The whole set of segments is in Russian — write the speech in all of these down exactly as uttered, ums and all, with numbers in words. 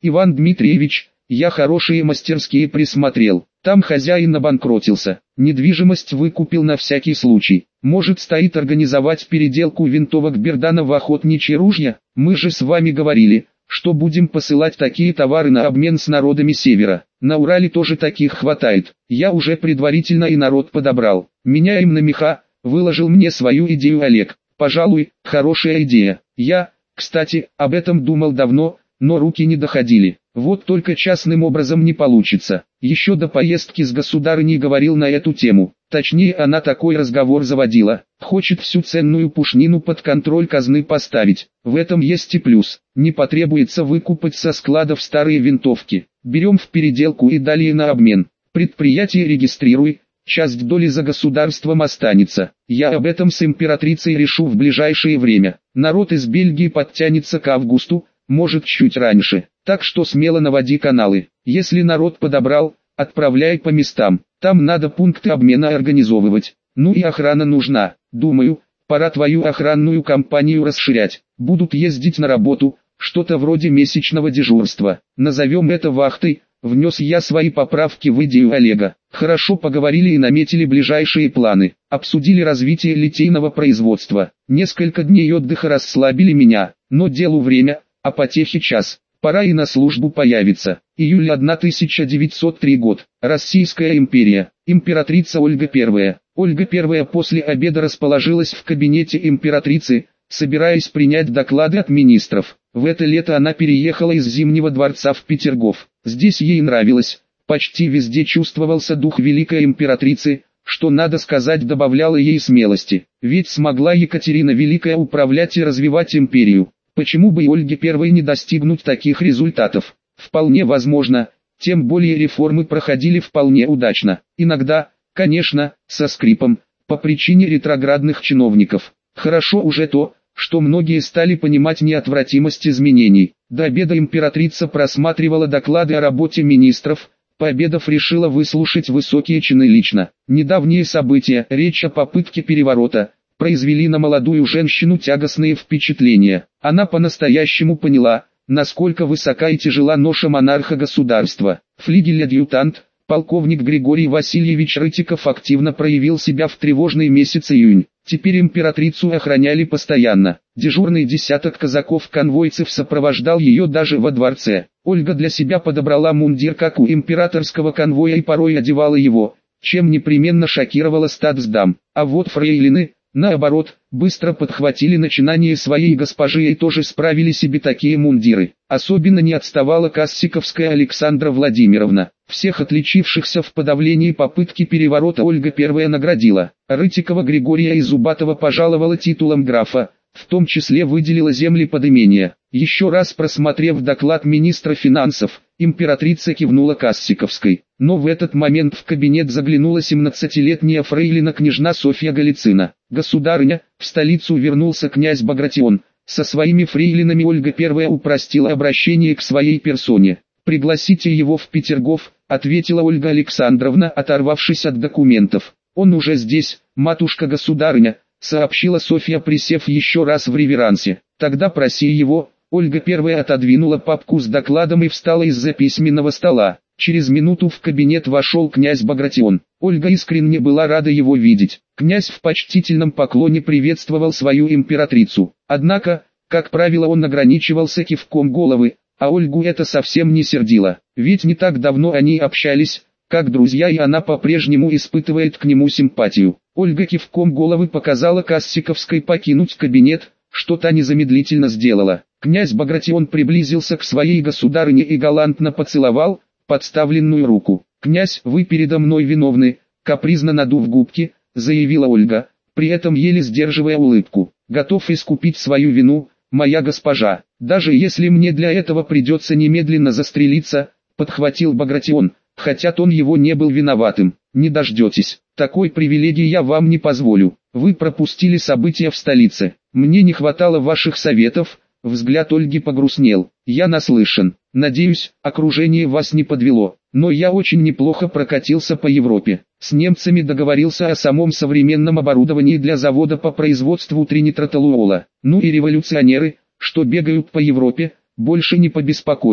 Иван Дмитриевич, я хорошие мастерские присмотрел. Там хозяин обанкротился. Недвижимость выкупил на всякий случай. Может, стоит организовать переделку винтовок Бердана в охотничьи ружья? Мы же с вами говорили, что будем посылать такие товары на обмен с народами Севера. На Урале тоже таких хватает. Я уже предварительно и народ подобрал. Меняем на меха, выложил мне свою идею Олег. Пожалуй, хорошая идея. Я, кстати, об этом думал давно, но руки не доходили. Вот только частным образом не получится. Еще до поездки с государыней говорил на эту тему. Точнее, она такой разговор заводила. Хочет всю ценную пушнину под контроль казны поставить. В этом есть и плюс. Не потребуется выкупать со складов старые винтовки. Берем в переделку и далее на обмен. Предприятие регистрируй. Часть доли за государством останется. Я об этом с императрицей решу в ближайшее время. Народ из Бельгии подтянется к августу, может чуть раньше. Так что смело наводи каналы. Если народ подобрал, отправляй по местам. Там надо пункты обмена организовывать. Ну и охрана нужна. Думаю, пора твою охранную компанию расширять. Будут ездить на работу, что-то вроде месячного дежурства. Назовем это вахтой. Внес я свои поправки в идею Олега. Хорошо поговорили и наметили ближайшие планы. Обсудили развитие литейного производства. Несколько дней отдыха расслабили меня, но делу время, а потехи час. Пора и на службу появиться. Июль тысяча девятьсот третий год. Российская империя. Императрица Ольга Первая. Ольга Первая после обеда расположилась в кабинете императрицы, собираясь принять доклады от министров. В это лето она переехала из Зимнего дворца в Петергоф. Здесь ей нравилось. Почти везде чувствовался дух великой императрицы, что, надо сказать, добавляло ей смелости. Ведь смогла Екатерина Великая управлять и развивать империю. Почему бы и Ольге Первой не достигнуть таких результатов? Вполне возможно, тем более реформы проходили вполне удачно. Иногда, конечно, со скрипом, по причине ретроградных чиновников. Хорошо уже то, что многие стали понимать неотвратимость изменений. До обеда императрица просматривала доклады о работе министров, пообедав решила выслушать высокие чины лично. Недавние события, речь о попытке переворота, произвели на молодую женщину тягостные впечатления. Она по-настоящему поняла, насколько высока и тяжела ноша монарха государства. Флигель-адъютант, полковник Григорий Васильевич Рытиков активно проявил себя в тревожный месяц июнь. Теперь императрицу охраняли постоянно. Дежурный десяток казаков-конвойцев сопровождал ее даже во дворце. Ольга для себя подобрала мундир как у императорского конвоя и порой одевала его, чем непременно шокировала статсдам. А вот фрейлины, наоборот, быстро подхватили начинание своей госпожи и тоже справили себе такие мундиры. Особенно не отставала Кассиковская Александра Владимировна. Всех отличившихся в подавлении попытки переворота Ольга Первая наградила. Рытикова Григория и Зубатова пожаловала титулом графа, в том числе выделила земли под имение. Еще раз просмотрев доклад министра финансов, императрица кивнула Кассиковской. Но в этот момент в кабинет заглянула семнадцатилетняя фрейлина княжна Софья Голицына. «Государыня, в столицу вернулся князь Багратион. Со своими фрейлинами Ольга Первая упростила обращение к своей персоне. Пригласите его в Петергоф», — ответила Ольга Александровна, оторвавшись от документов. «Он уже здесь, матушка-государыня», — сообщила Софья, присев еще раз в реверансе. «Тогда проси его». Ольга Первая отодвинула папку с докладом и встала из-за письменного стола. Через минуту в кабинет вошел князь Багратион. Ольга искренне была рада его видеть. Князь в почтительном поклоне приветствовал свою императрицу. Однако, как правило, он ограничивался кивком головы, а Ольгу это совсем не сердило. Ведь не так давно они общались, как друзья, и она по-прежнему испытывает к нему симпатию. Ольга кивком головы показала Кассиковской покинуть кабинет, что та незамедлительно сделала. Князь Багратион приблизился к своей государыне и галантно поцеловал подставленную руку. «Князь, вы передо мной виновны», — капризно надув губки, заявила Ольга, при этом еле сдерживая улыбку. «Готов искупить свою вину, моя госпожа, даже если мне для этого придется немедленно застрелиться», — подхватил Багратион, хотя тон его не был виноватым. «Не дождетесь, такой привилегии я вам не позволю. Вы пропустили события в столице, мне не хватало ваших советов». Взгляд Ольги погрустнел. «Я наслышан. Надеюсь, окружение вас не подвело. Но я очень неплохо прокатился по Европе. С немцами договорился о самом современном оборудовании для завода по производству тринитротолуола. Ну и революционеры, что бегают по Европе, больше не побеспокоит.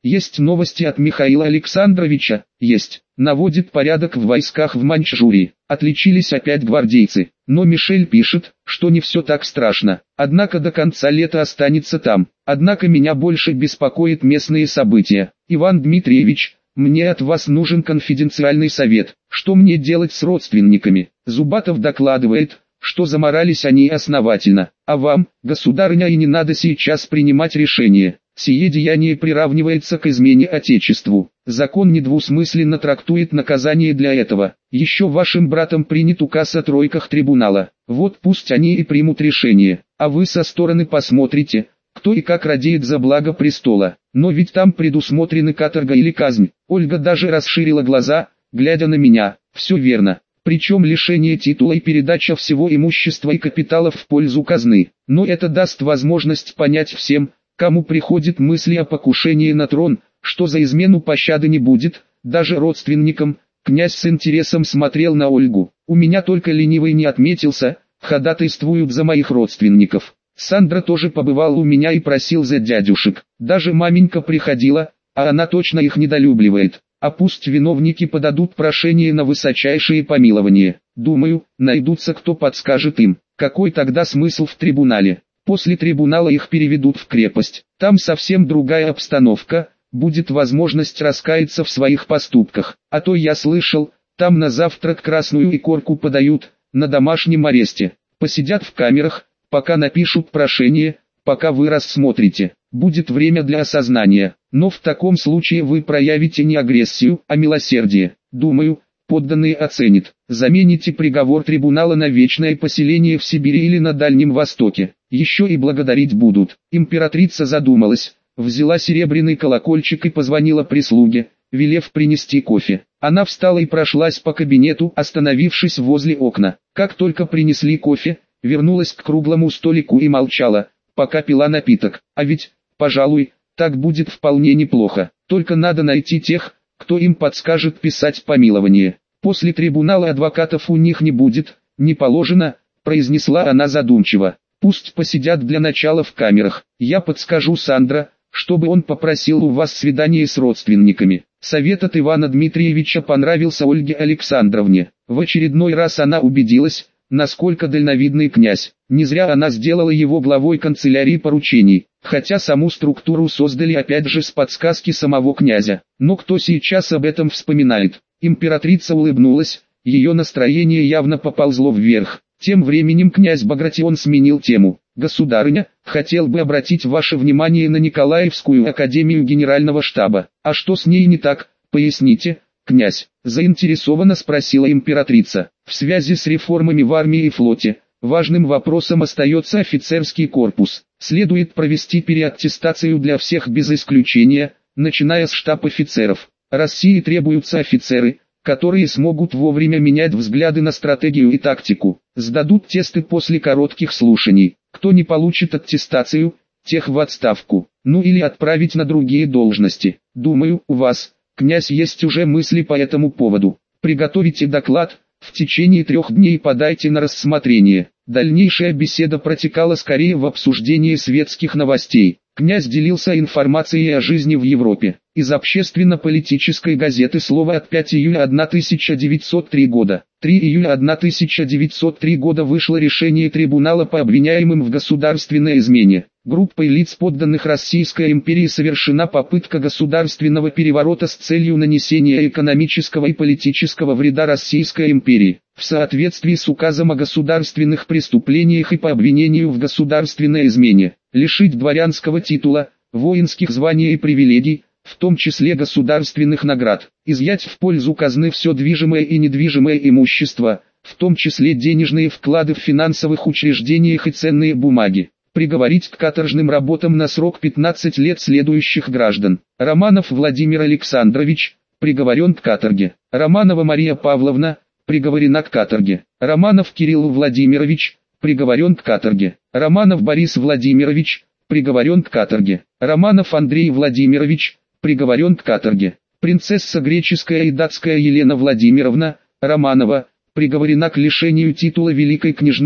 Есть новости от Михаила Александровича? Есть. Наводит порядок в войсках в Маньчжурии. Отличились опять гвардейцы. Но Мишель пишет, что не все так страшно. Однако до конца лета останется там. Однако меня больше беспокоит местные события. Иван Дмитриевич, мне от вас нужен конфиденциальный совет. Что мне делать с родственниками? Зубатов докладывает, что заморались они основательно. А вам, государыня, и не надо сейчас принимать решение. Сие деяние приравнивается к измене Отечеству. Закон недвусмысленно трактует наказание для этого. Еще вашим братом принят указ о тройках трибунала. Вот пусть они и примут решение. А вы со стороны посмотрите, кто и как радеет за благо престола. Но ведь там предусмотрены каторга или казнь. Ольга даже расширила глаза, глядя на меня. Все верно. Причем лишение титула и передача всего имущества и капитала в пользу казны. Но это даст возможность понять всем, кому приходит мысли о покушении на трон, что за измену пощады не будет, даже родственникам. Князь с интересом смотрел на Ольгу. У меня только ленивый не отметился, ходатайствуют за моих родственников. Сандра тоже побывал у меня и просил за дядюшек. Даже маменька приходила, а она точно их недолюбливает. А пусть виновники подадут прошение на высочайшее помилование. Думаю, найдутся, кто подскажет им, какой тогда смысл в трибунале. После трибунала их переведут в крепость. Там совсем другая обстановка, будет возможность раскаяться в своих поступках. А то я слышал, там на завтрак красную икорку подают, на домашнем аресте. Посидят в камерах, пока напишут прошение, пока вы рассмотрите. Будет время для осознания. Но в таком случае вы проявите не агрессию, а милосердие. Думаю, подданные оценят. Замените приговор трибунала на вечное поселение в Сибири или на Дальнем Востоке. Еще и благодарить будут. Императрица задумалась, взяла серебряный колокольчик и позвонила прислуге, велев принести кофе. Она встала и прошлась по кабинету, остановившись возле окна. Как только принесли кофе, вернулась к круглому столику и молчала, пока пила напиток. А ведь, пожалуй, так будет вполне неплохо. Только надо найти тех, кто им подскажет писать помилование. После трибунала адвокатов у них не будет, не положено, произнесла она задумчиво. Пусть посидят для начала в камерах. Я подскажу Сандра, чтобы он попросил у вас свидание с родственниками. Совет от Ивана Дмитриевича понравился Ольге Александровне. В очередной раз она убедилась, насколько дальновидный князь. Не зря она сделала его главой канцелярии поручений, хотя саму структуру создали опять же с подсказки самого князя. Но кто сейчас об этом вспоминает? Императрица улыбнулась, ее настроение явно поползло вверх. Тем временем князь Багратион сменил тему. «Государыня, хотел бы обратить ваше внимание на Николаевскую академию генерального штаба. А что с ней не так, поясните, князь?» Заинтересованно спросила императрица. В связи с реформами в армии и флоте, важным вопросом остается офицерский корпус. Следует провести переаттестацию для всех без исключения, начиная с штаб-офицеров. России требуются офицеры, которые смогут вовремя менять взгляды на стратегию и тактику, сдадут тесты после коротких слушаний. Кто не получит аттестацию, тех в отставку, ну или отправить на другие должности. Думаю, у вас, князь, есть уже мысли по этому поводу. Приготовите доклад, в течение трех дней подайте на рассмотрение. Дальнейшая беседа протекала скорее в обсуждении светских новостей. Князь делился информацией о жизни в Европе. Из общественно-политической газеты «Слово» от пятого июля тысяча девятьсот третьего года. третьего июля тысяча девятьсот третьего года вышло решение трибунала по обвиняемым в государственной измене. Группой лиц, подданных Российской империи, совершена попытка государственного переворота с целью нанесения экономического и политического вреда Российской империи. В соответствии с указом о государственных преступлениях и по обвинению в государственной измене, лишить дворянского титула, воинских званий и привилегий, в том числе государственных наград, изъять в пользу казны все движимое и недвижимое имущество, в том числе денежные вклады в финансовых учреждениях и ценные бумаги, приговорить к каторжным работам на срок пятнадцать лет следующих граждан. Романов Владимир Александрович, приговорен к каторге. Романова Мария Павловна, приговорена к каторге. Романов Кирилл Владимирович, приговорен к каторге. Романов Борис Владимирович, приговорен к каторге. Романов Андрей Владимирович, приговорен к каторге. Принцесса греческая и датская Елена Владимировна, Романова, приговорена к лишению титула великой княжны,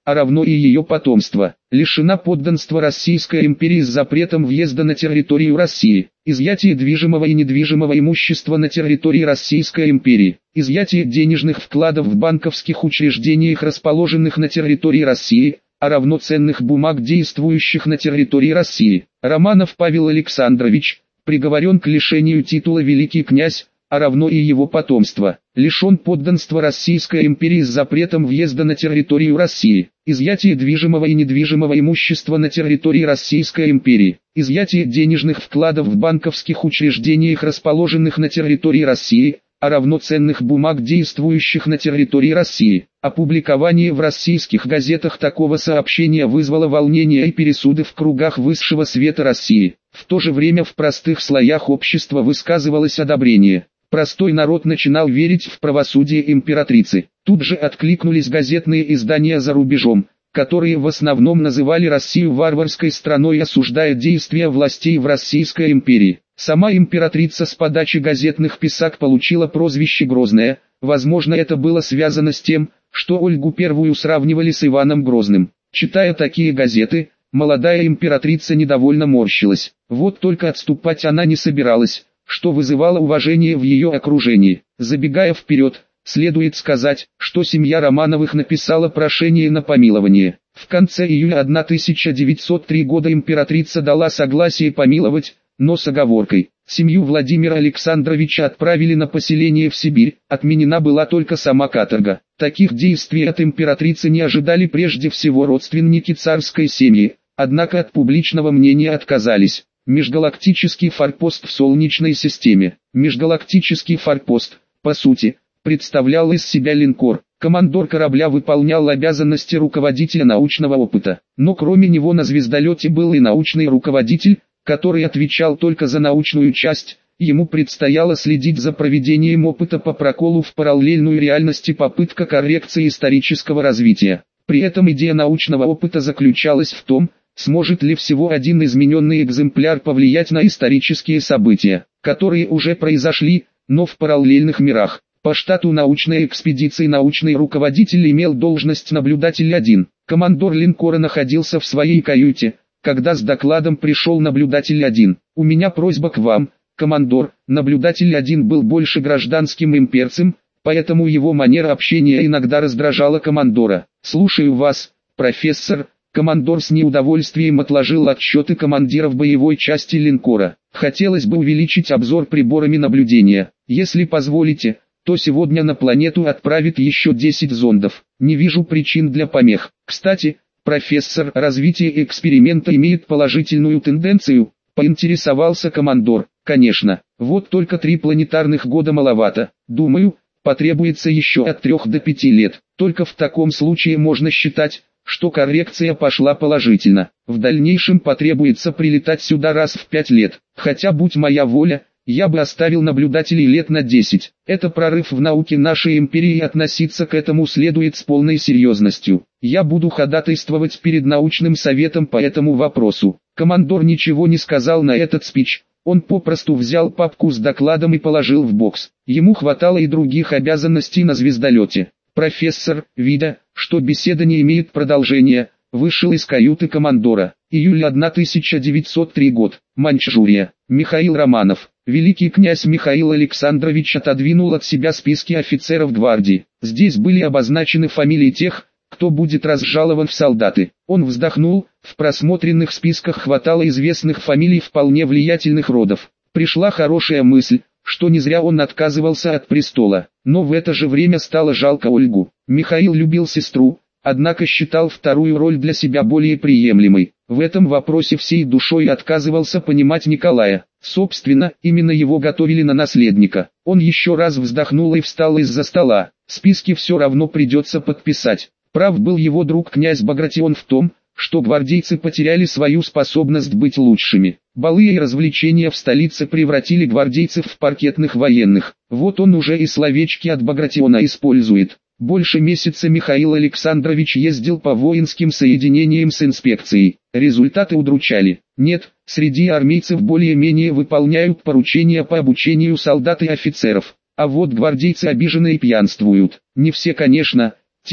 а равно и ее потомство, лишена подданства Российской империи с запретом въезда на территорию России, изъятие движимого и недвижимого имущества на территории Российской империи, изъятие денежных вкладов в банковских учреждениях, расположенных на территории России, а равно ценных бумаг, действующих на территории России. Романов Павел Александрович, приговорен к лишению титула великий князь, а равно и его потомство, лишен подданства Российской империи с запретом въезда на территорию России, изъятие движимого и недвижимого имущества на территории Российской империи, изъятие денежных вкладов в банковских учреждениях, расположенных на территории России, а равно ценных бумаг, действующих на территории России. Опубликование в российских газетах такого сообщения вызвало волнение и пересуды в кругах высшего света России. В то же время в простых слоях общества высказывалось одобрение. Простой народ начинал верить в правосудие императрицы. Тут же откликнулись газетные издания за рубежом, которые в основном называли Россию варварской страной, осуждая действия властей в Российской империи. Сама императрица с подачи газетных писак получила прозвище Грозная. Возможно, это было связано с тем, что Ольгу Первую сравнивали с Иваном Грозным. Читая такие газеты, молодая императрица недовольно морщилась. Вот только отступать она не собиралась, что вызывало уважение в ее окружении. Забегая вперед, следует сказать, что семья Романовых написала прошение на помилование. В конце июля тысяча девятьсот третьего года императрица дала согласие помиловать, но с оговоркой. Семью Владимира Александровича отправили на поселение в Сибирь, отменена была только сама каторга. Таких действий от императрицы не ожидали прежде всего родственники царской семьи, однако от публичного мнения отказались. Межгалактический форпост в Солнечной системе. Межгалактический форпост, по сути, представлял из себя линкор. Командор корабля выполнял обязанности руководителя научного опыта. Но кроме него на звездолете был и научный руководитель, который отвечал только за научную часть. Ему предстояло следить за проведением опыта по проколу в параллельную реальности, попытка коррекции исторического развития. При этом идея научного опыта заключалась в том, сможет ли всего один измененный экземпляр повлиять на исторические события, которые уже произошли, но в параллельных мирах. По штату научной экспедиции научный руководитель имел должность наблюдатель один. Командор линкора находился в своей каюте, когда с докладом пришел наблюдатель один. «У меня просьба к вам, командор». Наблюдатель один был больше гражданским имперцем, поэтому его манера общения иногда раздражала командора. «Слушаю вас, профессор». Командор с неудовольствием отложил отчеты командиров боевой части линкора. «Хотелось бы увеличить обзор приборами наблюдения. Если позволите, то сегодня на планету отправят еще десять зондов. Не вижу причин для помех. Кстати, профессор, развитие эксперимента имеет положительную тенденцию?» Поинтересовался командор. «Конечно, вот только три планетарных года маловато. Думаю, потребуется еще от трех до пяти лет. Только в таком случае можно считать, что коррекция пошла положительно. В дальнейшем потребуется прилетать сюда раз в пять лет. Хотя, будь моя воля, я бы оставил наблюдателей лет на десять. Это прорыв в науке нашей империи, и относиться к этому следует с полной серьезностью. Я буду ходатайствовать перед научным советом по этому вопросу». Командор ничего не сказал на этот спич. Он попросту взял папку с докладом и положил в бокс. Ему хватало и других обязанностей на звездолете. Профессор, видя, что беседа не имеет продолжения, вышел из каюты командора. Июль тысяча девятьсот третий год. Маньчжурия. Михаил Романов. Великий князь Михаил Александрович отодвинул от себя списки офицеров гвардии. Здесь были обозначены фамилии тех, кто будет разжалован в солдаты. Он вздохнул, в просмотренных списках хватало известных фамилий вполне влиятельных родов. Пришла хорошая мысль, что не зря он отказывался от престола. Но в это же время стало жалко Ольгу. Михаил любил сестру, однако считал вторую роль для себя более приемлемой. В этом вопросе всей душой отказывался понимать Николая. Собственно, именно его готовили на наследника. Он еще раз вздохнул и встал из-за стола. Списки все равно придется подписать. Прав был его друг князь Багратион в том, что гвардейцы потеряли свою способность быть лучшими. Балы и развлечения в столице превратили гвардейцев в паркетных военных. Вот он уже и словечки от Багратиона использует. Больше месяца Михаил Александрович ездил по воинским соединениям с инспекцией. Результаты удручали. Нет, среди армейцев более-менее выполняют поручения по обучению солдат и офицеров. А вот гвардейцы обижены и пьянствуют. Не все, конечно, те,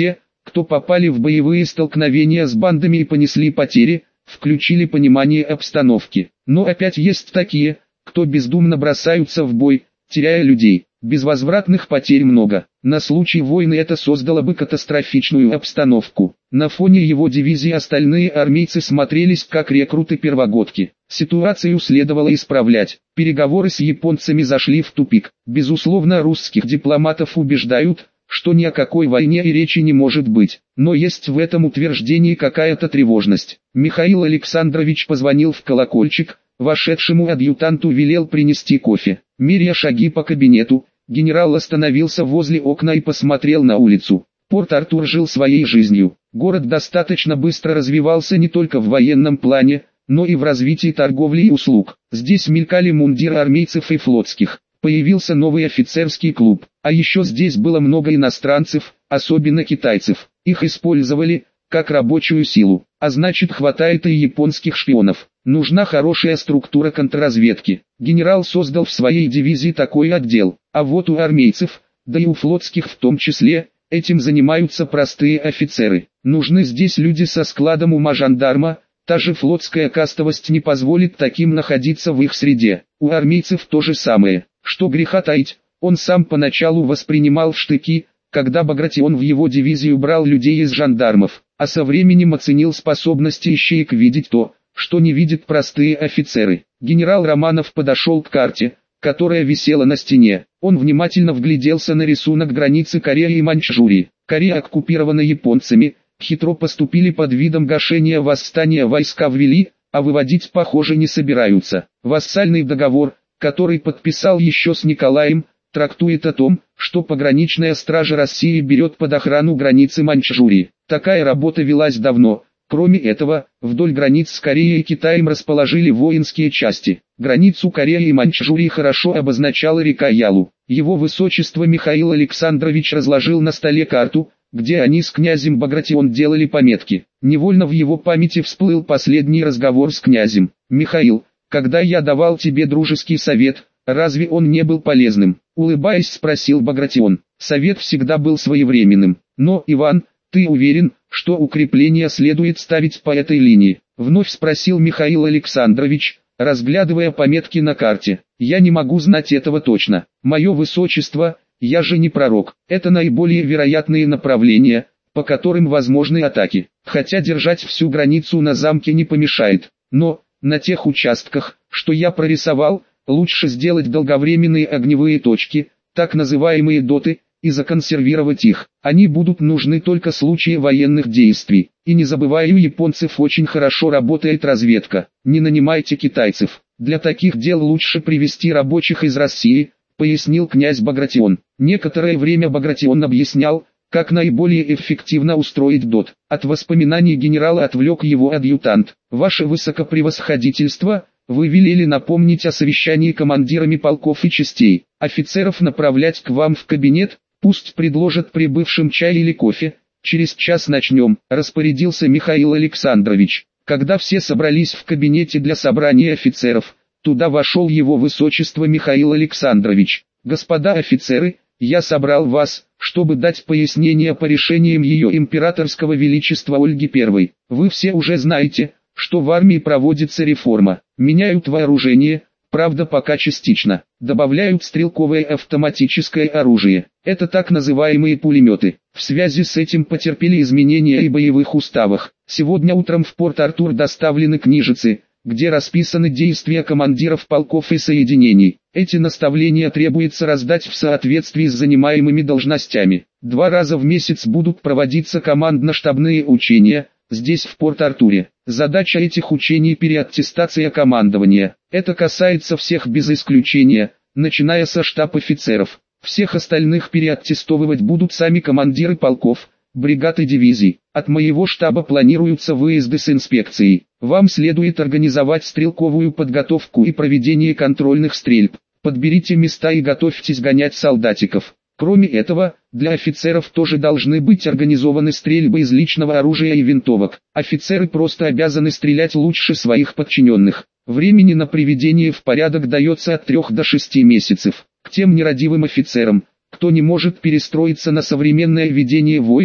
кто попали в боевые столкновения с бандами и понесли потери, включили понимание обстановки. Но опять есть такие, кто бездумно бросаются в бой, теряя людей. Безвозвратных потерь много. На случай войны это создало бы катастрофичную обстановку. На фоне его дивизии остальные армейцы смотрелись как рекруты-первогодки. Ситуацию следовало исправлять. Переговоры с японцами зашли в тупик. Безусловно, русских дипломатов убеждают, что ни о какой войне и речи не может быть. Но есть в этом утверждении какая-то тревожность. Михаил Александрович позвонил в колокольчик, вошедшему адъютанту велел принести кофе. Меря шаги по кабинету, генерал остановился возле окна и посмотрел на улицу. Порт-Артур жил своей жизнью. Город достаточно быстро развивался не только в военном плане, но и в развитии торговли и услуг. Здесь мелькали мундиры армейцев и флотских. Появился новый офицерский клуб. А еще здесь было много иностранцев, особенно китайцев. Их использовали как рабочую силу. А значит, хватает и японских шпионов. Нужна хорошая структура контрразведки. Генерал создал в своей дивизии такой отдел. А вот у армейцев, да и у флотских в том числе, этим занимаются простые офицеры. Нужны здесь люди со складом ума жандарма. Та же флотская кастовость не позволит таким находиться в их среде. У армейцев то же самое. Что греха таить, он сам поначалу воспринимал в штыки, когда Багратион в его дивизию брал людей из жандармов, а со временем оценил способности ищеек видеть то, что не видят простые офицеры. Генерал Романов подошел к карте, которая висела на стене. Он внимательно вгляделся на рисунок границы Кореи и Маньчжурии. Корея оккупирована японцами, хитро поступили под видом гашения восстания, войска ввели, а выводить, похоже, не собираются. Вассальный договор, который подписал еще с Николаем, трактует о том, что пограничная стража России берет под охрану границы Маньчжурии. Такая работа велась давно. Кроме этого, вдоль границ с Кореей и Китаем расположили воинские части. Границу Кореи и Маньчжурии хорошо обозначала река Ялу. Его высочество Михаил Александрович разложил на столе карту, где они с князем Багратион делали пометки. Невольно в его памяти всплыл последний разговор с князем. «Михаил, когда я давал тебе дружеский совет, разве он не был полезным?» Улыбаясь, спросил Багратион. Совет всегда был своевременным. Но, Иван, ты уверен, что укрепления следует ставить по этой линии? Вновь спросил Михаил Александрович, разглядывая пометки на карте. Я не могу знать этого точно. Мое высочество, я же не пророк. Это наиболее вероятные направления, по которым возможны атаки. Хотя держать всю границу на замке не помешает. Но, на тех участках, что я прорисовал, лучше сделать долговременные огневые точки, так называемые доты, и законсервировать их. Они будут нужны только в случае военных действий. И не забывай, у японцев очень хорошо работает разведка. Не нанимайте китайцев. Для таких дел лучше привезти рабочих из России, пояснил князь Багратион. Некоторое время Багратион объяснял, как наиболее эффективно устроить дот. От воспоминаний генерала отвлек его адъютант. Ваше высокопревосходительство, вы велели напомнить о совещании командирами полков и частей. Офицеров направлять к вам в кабинет, пусть предложат прибывшим чай или кофе. Через час начнем, распорядился Михаил Александрович. Когда все собрались в кабинете для собрания офицеров, туда вошел его высочество Михаил Александрович. Господа офицеры, я собрал вас, чтобы дать пояснение по решениям ее императорского величества Ольги Первой. Вы все уже знаете, что в армии проводится реформа. Меняют вооружение, правда пока частично. Добавляют стрелковое автоматическое оружие. Это так называемые пулеметы. В связи с этим потерпели изменения и боевых уставах. Сегодня утром в Порт-Артур доставлены книжицы, где расписаны действия командиров полков и соединений. Эти наставления требуется раздать в соответствии с занимаемыми должностями. Два раза в месяц будут проводиться командно-штабные учения, здесь в Порт-Артуре. Задача этих учений – переаттестация командования. Это касается всех без исключения, начиная со штаб-офицеров. Всех остальных переаттестовывать будут сами командиры полков, бригад и дивизий. От моего штаба планируются выезды с инспекцией. Вам следует организовать стрелковую подготовку и проведение контрольных стрельб. Подберите места и готовьтесь гонять солдатиков. Кроме этого, для офицеров тоже должны быть организованы стрельбы из личного оружия и винтовок. Офицеры просто обязаны стрелять лучше своих подчиненных. Времени на приведение в порядок дается от трех до шести месяцев. К тем нерадивым офицерам, кто не может перестроиться на современное ведение войны,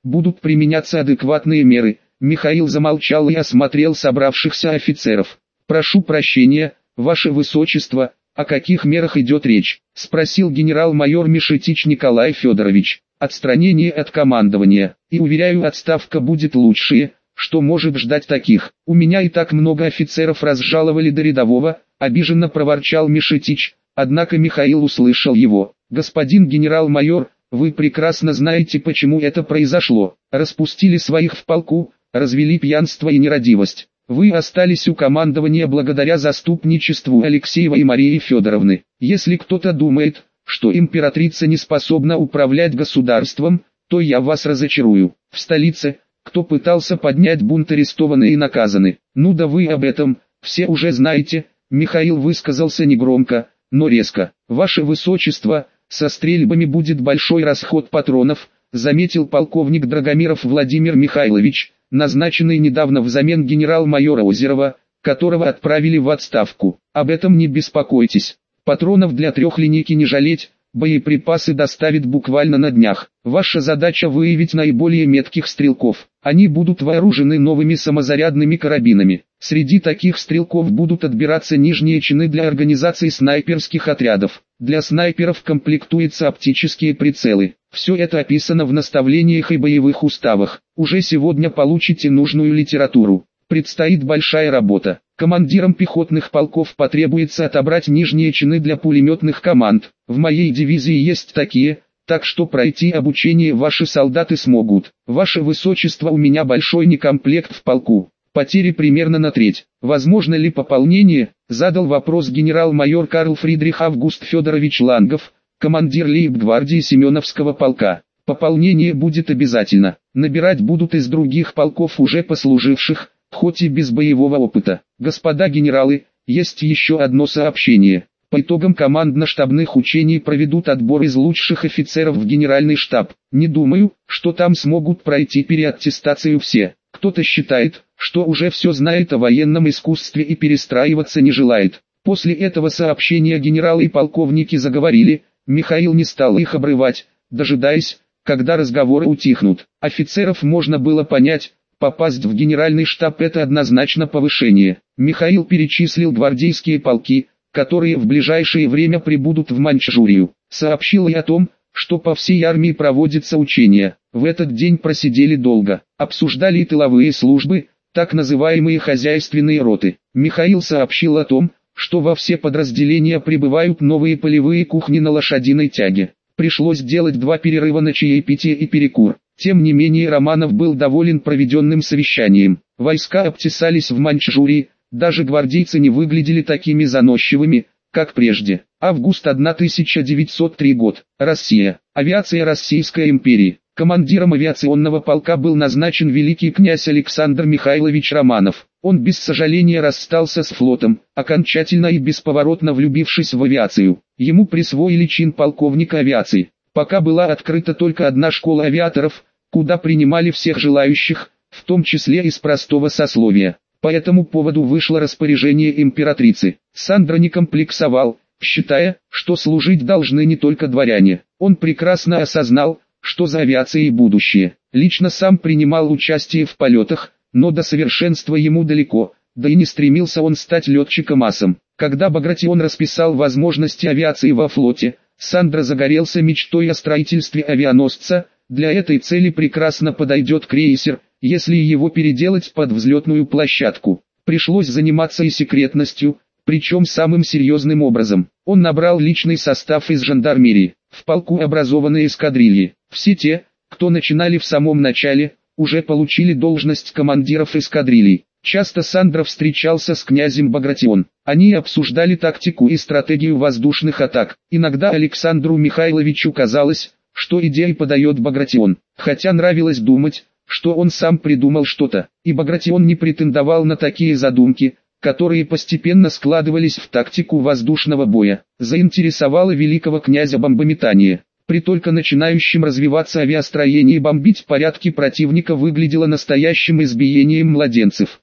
будут применяться адекватные меры. Михаил замолчал и осмотрел собравшихся офицеров. «Прошу прощения, ваше высочество, о каких мерах идет речь?» – спросил генерал-майор Мишетич Николай Федорович. «Отстранение от командования, и уверяю, отставка будет лучшее, что может ждать таких. У меня и так много офицеров разжаловали до рядового», – обиженно проворчал Мишетич, однако Михаил услышал его. «Господин генерал-майор, вы прекрасно знаете, почему это произошло. Распустили своих в полку, развели пьянство и нерадивость. Вы остались у командования благодаря заступничеству Алексеева и Марии Федоровны. Если кто-то думает, что императрица не способна управлять государством, то я вас разочарую. В столице, кто пытался поднять бунт, арестованы и наказаны. Ну да вы об этом, все уже знаете». Михаил высказался негромко, но резко. «Ваше высочество, со стрельбами будет большой расход патронов», заметил полковник Драгомиров Владимир Михайлович, назначенный недавно взамен генерал-майора Озерова, которого отправили в отставку. «Об этом не беспокойтесь. Патронов для трехлинейки не жалеть, боеприпасы доставят буквально на днях. Ваша задача выявить наиболее метких стрелков. Они будут вооружены новыми самозарядными карабинами. Среди таких стрелков будут отбираться нижние чины для организации снайперских отрядов. Для снайперов комплектуются оптические прицелы. Все это описано в наставлениях и боевых уставах. Уже сегодня получите нужную литературу. Предстоит большая работа. Командирам пехотных полков потребуется отобрать нижние чины для пулеметных команд. В моей дивизии есть такие, так что пройти обучение ваши солдаты смогут. Ваше высочество, у меня большой некомплект в полку. Потери примерно на треть. Возможно ли пополнение? Задал вопрос генерал-майор Карл Фридрих Август Федорович Лангов, командир лейб-гвардии Семеновского полка. Пополнение будет обязательно. Набирать будут из других полков уже послуживших, хоть и без боевого опыта. Господа генералы, есть еще одно сообщение. По итогам командно-штабных учений проведут отбор из лучших офицеров в генеральный штаб. Не думаю, что там смогут пройти переаттестацию все. Кто-то считает, что уже все знает о военном искусстве и перестраиваться не желает. После этого сообщения генералы и полковники заговорили. Михаил не стал их обрывать, дожидаясь, когда разговоры утихнут. Офицеров можно было понять. Попасть в генеральный штаб – это однозначно повышение. Михаил перечислил гвардейские полки, которые в ближайшее время прибудут в Маньчжурию. Сообщил и о том, что по всей армии проводятся учения. В этот день просидели долго, обсуждали и тыловые службы, так называемые хозяйственные роты. Михаил сообщил о том, что во все подразделения прибывают новые полевые кухни на лошадиной тяге. Пришлось делать два перерыва на чаепитие и перекур. Тем не менее Романов был доволен проведенным совещанием. Войска обтесались в Маньчжурии, даже гвардейцы не выглядели такими заносчивыми, как прежде. Август тысяча девятьсот третий год. Россия. Авиация Российской империи. Командиром авиационного полка был назначен великий князь Александр Михайлович Романов. Он без сожаления расстался с флотом, окончательно и бесповоротно влюбившись в авиацию. Ему присвоили чин полковника авиации. Пока была открыта только одна школа авиаторов, куда принимали всех желающих, в том числе из простого сословия. По этому поводу вышло распоряжение императрицы. Сандро не комплексовал, считая, что служить должны не только дворяне. Он прекрасно осознал, что за авиацией будущее. Лично сам принимал участие в полетах, но до совершенства ему далеко, да и не стремился он стать летчиком-асом. Когда Багратион расписал возможности авиации во флоте, Сандро загорелся мечтой о строительстве авианосца. Для этой цели прекрасно подойдет крейсер, если его переделать под взлетную площадку. Пришлось заниматься и секретностью, причем самым серьезным образом. Он набрал личный состав из жандармерии, в полку образованы эскадрильи. Все те, кто начинали в самом начале, уже получили должность командиров эскадрилий. Часто Сандро встречался с князем Багратион. Они обсуждали тактику и стратегию воздушных атак. Иногда Александру Михайловичу казалось, что идеи подает Багратион, хотя нравилось думать, что он сам придумал что-то, и Багратион не претендовал на такие задумки, которые постепенно складывались в тактику воздушного боя. Заинтересовало великого князя бомбометание. При только начинающем развиваться авиастроении бомбить порядки противника выглядело настоящим избиением младенцев.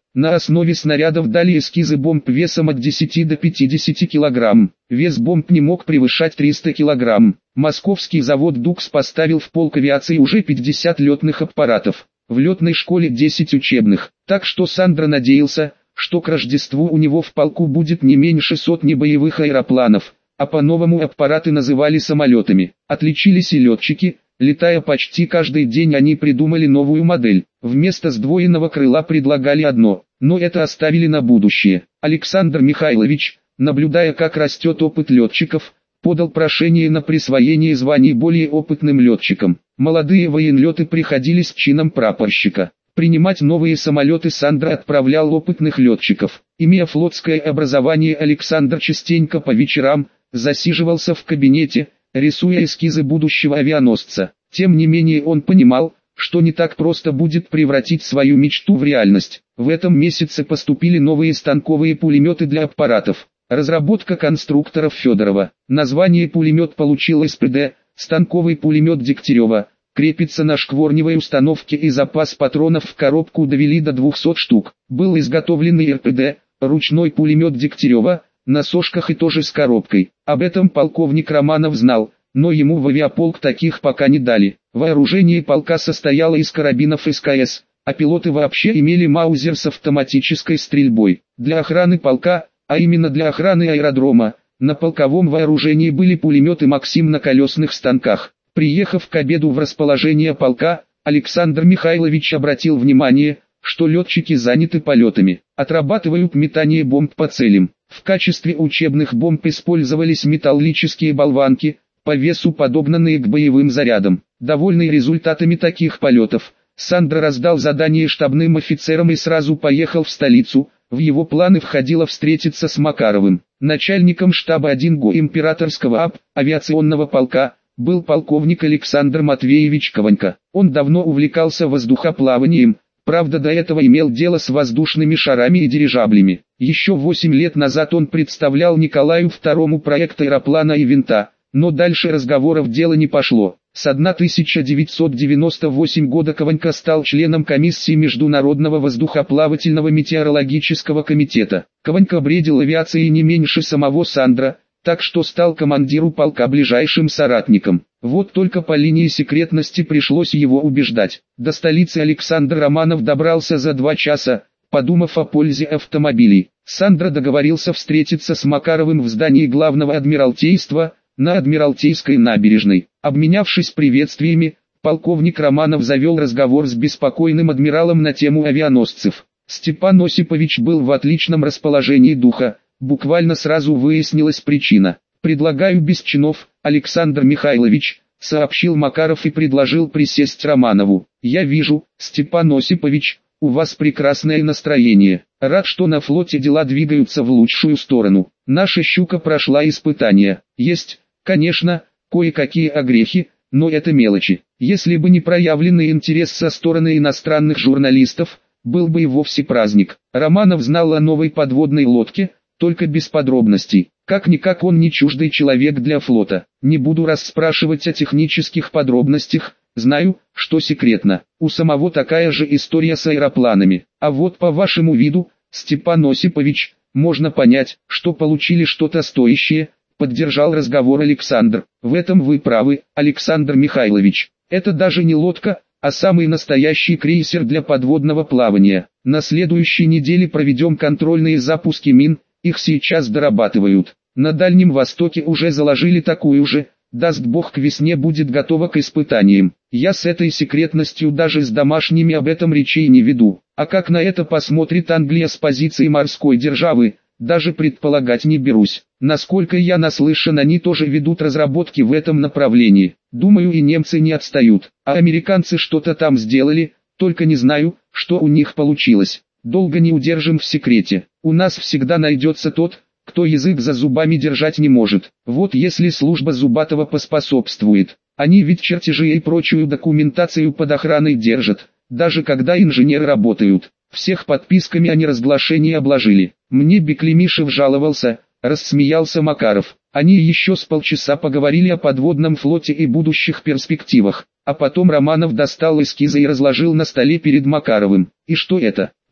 На основе снарядов дали эскизы бомб весом от десяти до пятидесяти килограмм. Вес бомб не мог превышать триста килограмм. Московский завод «Дукс» поставил в полк авиации уже пятьдесят летных аппаратов. В летной школе десять учебных. Так что Сандро надеялся, что к Рождеству у него в полку будет не меньше сотни боевых аэропланов, а по-новому аппараты называли самолетами. Отличились и летчики, летая почти каждый день они придумали новую модель. Вместо сдвоенного крыла предлагали одно, но это оставили на будущее. Александр Михайлович, наблюдая, как растет опыт летчиков, подал прошение на присвоение званий более опытным летчикам. Молодые военлеты приходились с чином прапорщика. Принимать новые самолеты Сандро отправлял опытных летчиков. Имея флотское образование, Александр частенько по вечерам засиживался в кабинете, рисуя эскизы будущего авианосца. Тем не менее он понимал, что не так просто будет превратить свою мечту в реальность. В этом месяце поступили новые станковые пулеметы для аппаратов. Разработка конструкторов Федорова. Название пулемет получил СПД, станковый пулемет Дегтярева. Крепится на шкворневой установке и запас патронов в коробку довели до двухсот штук. Был изготовлен и РПД, ручной пулемет Дегтярева, на сошках и тоже с коробкой. Об этом полковник Романов знал, но ему в авиаполк таких пока не дали. Вооружение полка состояло из карабинов СКС, а пилоты вообще имели маузер с автоматической стрельбой. Для охраны полка, а именно для охраны аэродрома, на полковом вооружении были пулеметы «Максим» на колесных станках. Приехав к обеду в расположение полка, Александр Михайлович обратил внимание, что летчики заняты полетами, отрабатывают метание бомб по целям. В качестве учебных бомб использовались металлические болванки, по весу подогнанные к боевым зарядам. Довольный результатами таких полетов, Сандро раздал задание штабным офицерам и сразу поехал в столицу. В его планы входило встретиться с Макаровым. Начальником штаба один ГО императорского АП, авиационного полка, был полковник Александр Матвеевич Кованько. Он давно увлекался воздухоплаванием, правда до этого имел дело с воздушными шарами и дирижаблями. Еще восемь лет назад он представлял Николаю второму проект аэроплана и винта, но дальше разговоров дело не пошло. С тысяча девятьсот девяносто восьмого года Кованько стал членом комиссии Международного воздухоплавательного метеорологического комитета. Кованько бредил авиацией не меньше самого Сандро, так что стал командиру полка ближайшим соратником. Вот только по линии секретности пришлось его убеждать. До столицы Александр Романов добрался за два часа, подумав о пользе автомобилей. Сандро договорился встретиться с Макаровым в здании главного адмиралтейства, на Адмиралтейской набережной. Обменявшись приветствиями, полковник Романов завел разговор с беспокойным адмиралом на тему авианосцев. Степан Осипович был в отличном расположении духа. Буквально сразу выяснилась причина. «Предлагаю без чинов, Александр Михайлович», — сообщил Макаров и предложил присесть Романову. «Я вижу, Степан Осипович, у вас прекрасное настроение. Рад, что на флоте дела двигаются в лучшую сторону. Наша щука прошла испытания. Есть, конечно, кое-какие огрехи, но это мелочи. Если бы не проявленный интерес со стороны иностранных журналистов, был бы и вовсе праздник». Романов знал о новой подводной лодке, только без подробностей. Как-никак он не чуждый человек для флота. Не буду расспрашивать о технических подробностях, знаю, что секретно. У самого такая же история с аэропланами. А вот по вашему виду, Степан Осипович, можно понять, что получили что-то стоящее, поддержал разговор Александр. В этом вы правы, Александр Михайлович. Это даже не лодка, а самый настоящий крейсер для подводного плавания. На следующей неделе проведем контрольные запуски мин. Их сейчас дорабатывают. На Дальнем Востоке уже заложили такую же, даст Бог к весне будет готова к испытаниям. Я с этой секретностью даже с домашними об этом речей не веду. А как на это посмотрит Англия с позиции морской державы, даже предполагать не берусь. Насколько я наслышан, они тоже ведут разработки в этом направлении. Думаю, и немцы не отстают. А американцы что-то там сделали, только не знаю, что у них получилось. Долго не удержим в секрете. У нас всегда найдется тот, кто язык за зубами держать не может. Вот если служба Зубатова поспособствует. Они ведь чертежи и прочую документацию под охраной держат, даже когда инженеры работают. Всех подписками о неразглашении обложили. Мне Беклемишев жаловался, рассмеялся Макаров. Они еще с полчаса поговорили о подводном флоте и будущих перспективах. А потом Романов достал эскизы и разложил на столе перед Макаровым. И что это?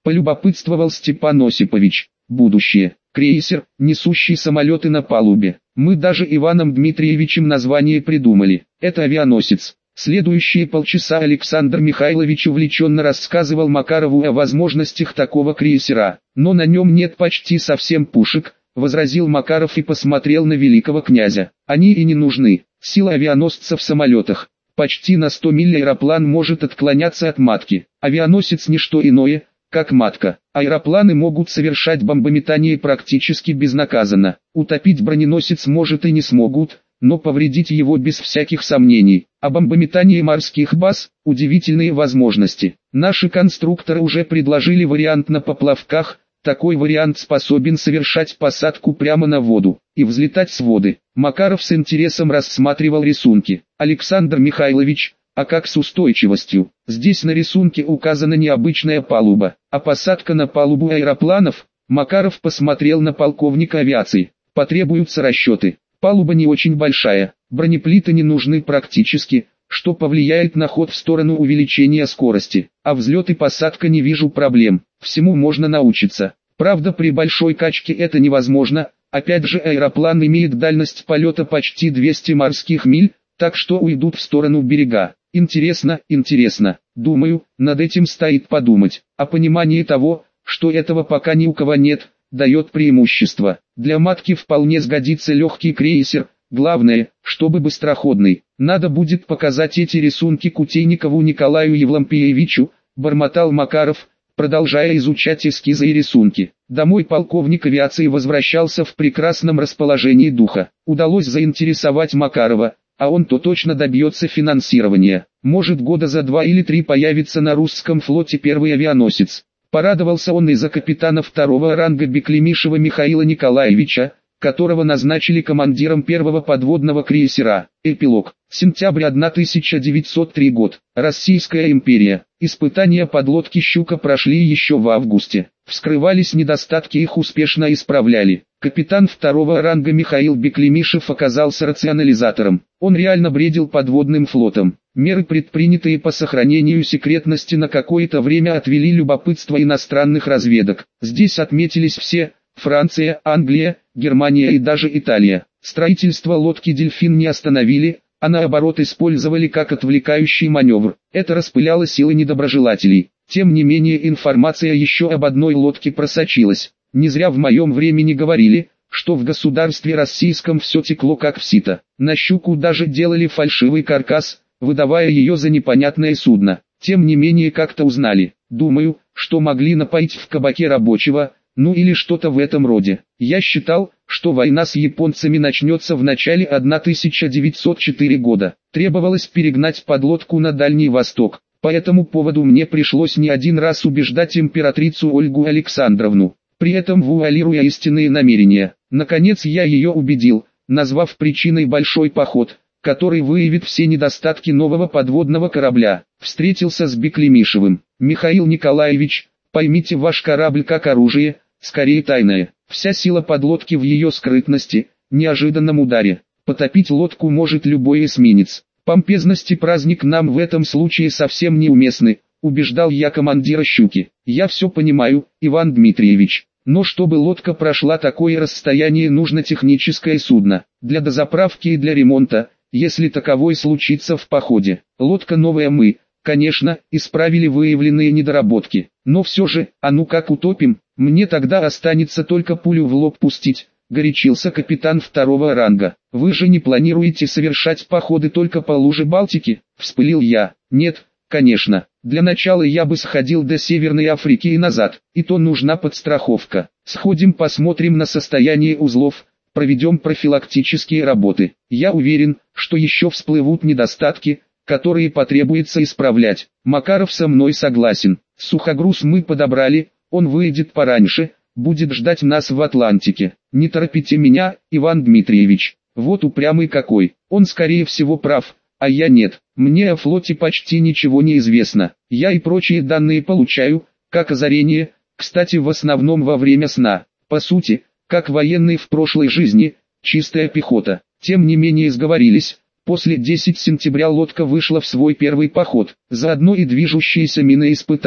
полюбопытствовал Степан Осипович. Будущее. Крейсер, несущий самолеты на палубе. Мы даже Иваном Дмитриевичем название придумали. Это авианосец. Следующие полчаса Александр Михайлович увлеченно рассказывал Макарову о возможностях такого крейсера. Но на нем нет почти совсем пушек, возразил Макаров и посмотрел на великого князя. Они и не нужны. Сила авианосца в самолетах. Почти на сто миль аэроплан может отклоняться от матки. Авианосец не что иное, как матка. Аэропланы могут совершать бомбометание практически безнаказанно. Утопить броненосец может и не смогут, но повредить его без всяких сомнений. А бомбометание морских баз – удивительные возможности. Наши конструкторы уже предложили вариант на поплавках. Такой вариант способен совершать посадку прямо на воду и взлетать с воды. Макаров с интересом рассматривал рисунки. Александр Михайлович, а как с устойчивостью? Здесь на рисунке указана необычная палуба, а посадка на палубу аэропланов. Макаров посмотрел на полковника авиации. Потребуются расчеты. Палуба не очень большая, бронеплиты не нужны практически, что повлияет на ход в сторону увеличения скорости. А взлет и посадка не вижу проблем, всему можно научиться. Правда, при большой качке это невозможно, опять же аэроплан имеет дальность полета почти двести морских миль, так что уйдут в сторону берега. Интересно, интересно, думаю, над этим стоит подумать. А понимание того, что этого пока ни у кого нет, дает преимущество. Для матки вполне сгодится легкий крейсер. Главное, чтобы быстроходный. Надо будет показать эти рисунки Кутейникову Николаю Евлампиевичу, бормотал Макаров, продолжая изучать эскизы и рисунки. Домой полковник авиации возвращался в прекрасном расположении духа. Удалось заинтересовать Макарова, а он-то точно добьется финансирования. Может, года за два или три появится на русском флоте первый авианосец. Порадовался он и за капитана второго ранга Беклемишева Михаила Николаевича, которого назначили командиром первого подводного крейсера. Эпилог. Сентябрь тысяча девятьсот третий год. Российская империя. Испытания подлодки «Щука» прошли еще в августе. Вскрывались недостатки, их успешно исправляли. Капитан второго ранга Михаил Беклемишев оказался рационализатором. Он реально бредил подводным флотом. Меры, предпринятые по сохранению секретности, на какое-то время отвели любопытство иностранных разведок. Здесь отметились все: Франция, Англия, Германия и даже Италия. Строительство лодки «Дельфин» не остановили, а наоборот использовали как отвлекающий маневр. Это распыляло силы недоброжелателей. Тем не менее, информация еще об одной лодке просочилась. Не зря в моем времени говорили, что в государстве российском все текло как в сито. На «Щуку» даже делали фальшивый каркас, выдавая ее за непонятное судно. Тем не менее, как-то узнали. Думаю, что могли напоить в кабаке рабочего, ну или что-то в этом роде. Я считал, что война с японцами начнется в начале тысяча девятьсот четвёртого года. Требовалось перегнать подлодку на Дальний Восток. По этому поводу мне пришлось не один раз убеждать императрицу Ольгу Александровну, при этом вуалируя истинные намерения. Наконец я ее убедил, назвав причиной большой поход, который выявит все недостатки нового подводного корабля. Встретился с Беклемишевым. Михаил Николаевич, поймите, ваш корабль как оружие, скорее тайное. Вся сила подлодки в ее скрытности, неожиданном ударе. Потопить лодку может любой эсминец. Помпезность и праздник нам в этом случае совсем неуместны, убеждал я командира «Щуки». Я все понимаю, Иван Дмитриевич. Но чтобы лодка прошла такое расстояние, нужно техническое судно. Для дозаправки и для ремонта, если таковой случится в походе. Лодка новая, мы, конечно, исправили выявленные недоработки. Но все же, а ну как утопим, мне тогда останется только пулю в лоб пустить, горячился капитан второго ранга. Вы же не планируете совершать походы только по луже Балтики, вспылил я. Нет, конечно, для начала я бы сходил до Северной Африки и назад, и то нужна подстраховка. Сходим, посмотрим на состояние узлов, проведем профилактические работы. Я уверен, что еще всплывут недостатки, которые потребуется исправлять. Макаров со мной согласен. Сухогруз мы подобрали, он выйдет пораньше, будет ждать нас в Атлантике. Не торопите меня, Иван Дмитриевич. Вот упрямый какой. Он скорее всего прав, а я нет. Мне о флоте почти ничего не известно. Я и прочие данные получаю, как озарение, кстати, в основном во время сна. По сути, как военный в прошлой жизни, чистая пехота. Тем не менее сговорились. После десятого сентября лодка вышла в свой первый поход. Заодно и движущиеся мины испытают.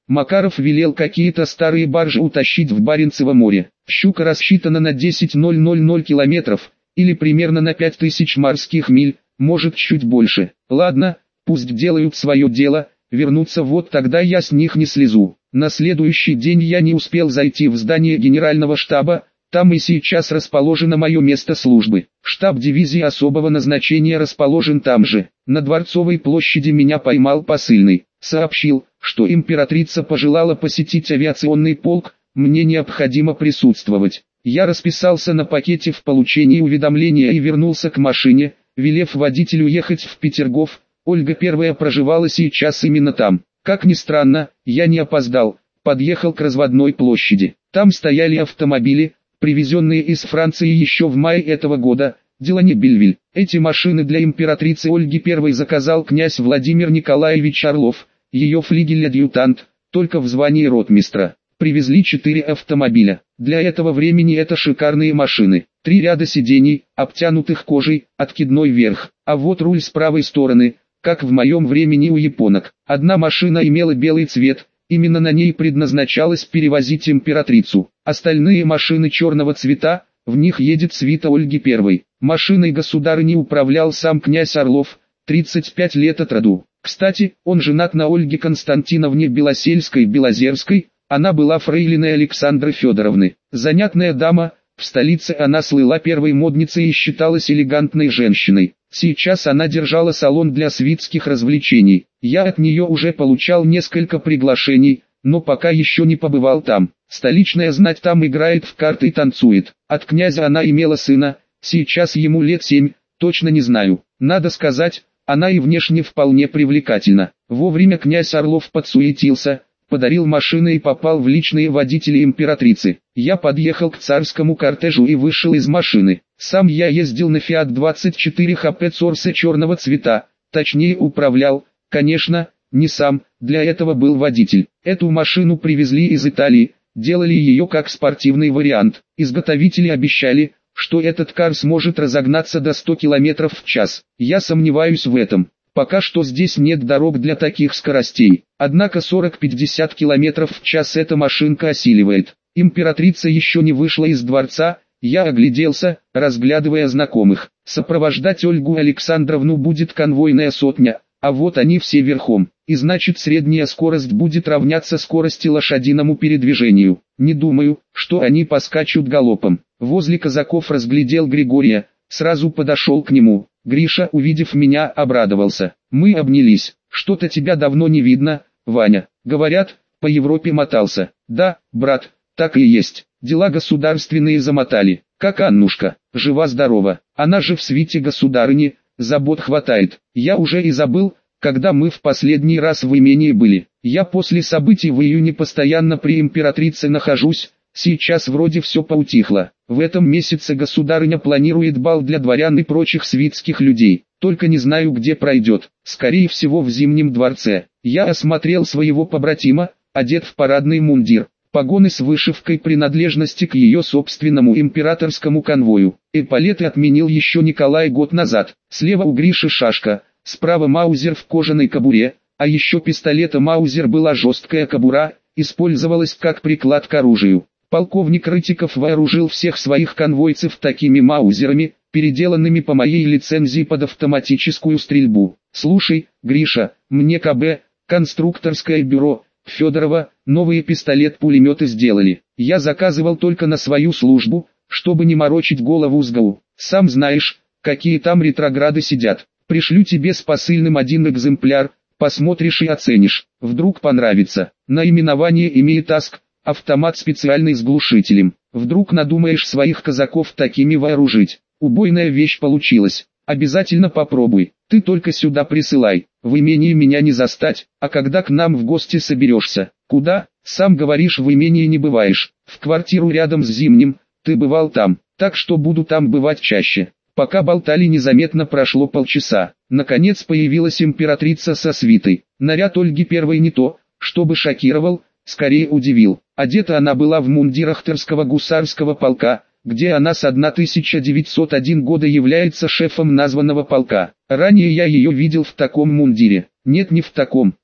Макаров велел какие-то старые баржи утащить в Баренцево море. Щука рассчитана на десять тысяч километров, или примерно на пять тысяч морских миль, может чуть больше. Ладно, пусть делают свое дело, вернутся, вот тогда я с них не слезу. На следующий день я не успел зайти в здание генерального штаба, там и сейчас расположено мое место службы. Штаб дивизии особого назначения расположен там же. На Дворцовой площади меня поймал посыльный. Сообщил, что императрица пожелала посетить авиационный полк, мне необходимо присутствовать. Я расписался на пакете в получении уведомления и вернулся к машине, велев водителю ехать в Петергоф. Ольга Первая проживала сейчас именно там. Как ни странно, я не опоздал, подъехал к Разводной площади. Там стояли автомобили, привезенные из Франции еще в мае этого года, Делани Бельвиль. Эти машины для императрицы Ольги Первой заказал князь Владимир Николаевич Орлов, ее флигель-адъютант, только в звании ротмистра. Привезли четыре автомобиля. Для этого времени это шикарные машины. Три ряда сидений, обтянутых кожей, откидной верх. А вот руль с правой стороны, как в моем времени у японок. Одна машина имела белый цвет, именно на ней предназначалось перевозить императрицу. Остальные машины черного цвета, в них едет свита Ольги Первой. Машиной государыни управлял сам князь Орлов, тридцать пять лет от роду. Кстати, он женат на Ольге Константиновне Белосельской-Белозерской, она была фрейлиной Александры Федоровны. Занятная дама, в столице она слыла первой модницей и считалась элегантной женщиной. Сейчас она держала салон для свитских развлечений. Я от нее уже получал несколько приглашений, но пока еще не побывал там. Столичная знать там играет в карты и танцует. От князя она имела сына, сейчас ему лет семь, точно не знаю. Надо сказать, она и внешне вполне привлекательна. Вовремя князь Орлов подсуетился, подарил машины и попал в личные водители императрицы. Я подъехал к царскому кортежу и вышел из машины. Сам я ездил на Фиат двадцать четыре эйч пи Цорсе черного цвета, точнее управлял, конечно, не сам, для этого был водитель. Эту машину привезли из Италии, делали ее как спортивный вариант. Изготовители обещали, что этот кар сможет разогнаться до ста километров в час. Я сомневаюсь в этом. Пока что здесь нет дорог для таких скоростей. Однако сорок-пятьдесят километров в час эта машинка осиливает. Императрица еще не вышла из дворца, я огляделся, разглядывая знакомых. Сопровождать Ольгу Александровну будет конвойная сотня, а вот они все верхом. И значит средняя скорость будет равняться скорости лошадиному передвижению. Не думаю, что они поскачут галопом. Возле казаков разглядел Григория, сразу подошел к нему. Гриша, увидев меня, обрадовался. Мы обнялись. Что-то тебя давно не видно, Ваня. Говорят, по Европе мотался. Да, брат, так и есть. Дела государственные замотали. Как Аннушка, жива-здорова. Она же в свите государыни, забот хватает. Я уже и забыл, когда мы в последний раз в имении были. Я после событий в июне постоянно при императрице нахожусь. Сейчас вроде все поутихло. В этом месяце государыня планирует бал для дворян и прочих свитских людей. Только не знаю, где пройдет. Скорее всего в Зимнем дворце. Я осмотрел своего побратима, одет в парадный мундир. Погоны с вышивкой принадлежности к ее собственному императорскому конвою. Эполеты отменил еще Николай год назад. Слева у Гриши шашка, справа маузер в кожаной кобуре, а еще пистолета маузер была жесткая кобура, использовалась как приклад к оружию. Полковник Рытиков вооружил всех своих конвойцев такими маузерами, переделанными по моей лицензии под автоматическую стрельбу. Слушай, Гриша, мне КБ, конструкторское бюро, Федорова, новые пистолет-пулеметы сделали. Я заказывал только на свою службу, чтобы не морочить голову СГУ. Сам знаешь, какие там ретрограды сидят. Пришлю тебе с посыльным один экземпляр, посмотришь и оценишь. Вдруг понравится. Наименование имеет АСК. Автомат специальный с глушителем. Вдруг надумаешь своих казаков такими вооружить. Убойная вещь получилась. Обязательно попробуй. Ты только сюда присылай. В имении меня не застать. А когда к нам в гости соберешься? Куда? Сам говоришь, в имении не бываешь. В квартиру рядом с Зимним. Ты бывал там. Так что буду там бывать чаще. Пока болтали, незаметно прошло полчаса. Наконец появилась императрица со свитой. Наряд Ольги Первой не то, чтобы шокировал, скорее удивил. Одета она была в мундир Ахтырского гусарского полка, где она с тысяча девятьсот первого года является шефом названного полка. Ранее я ее видел в таком мундире. Нет, не в таком.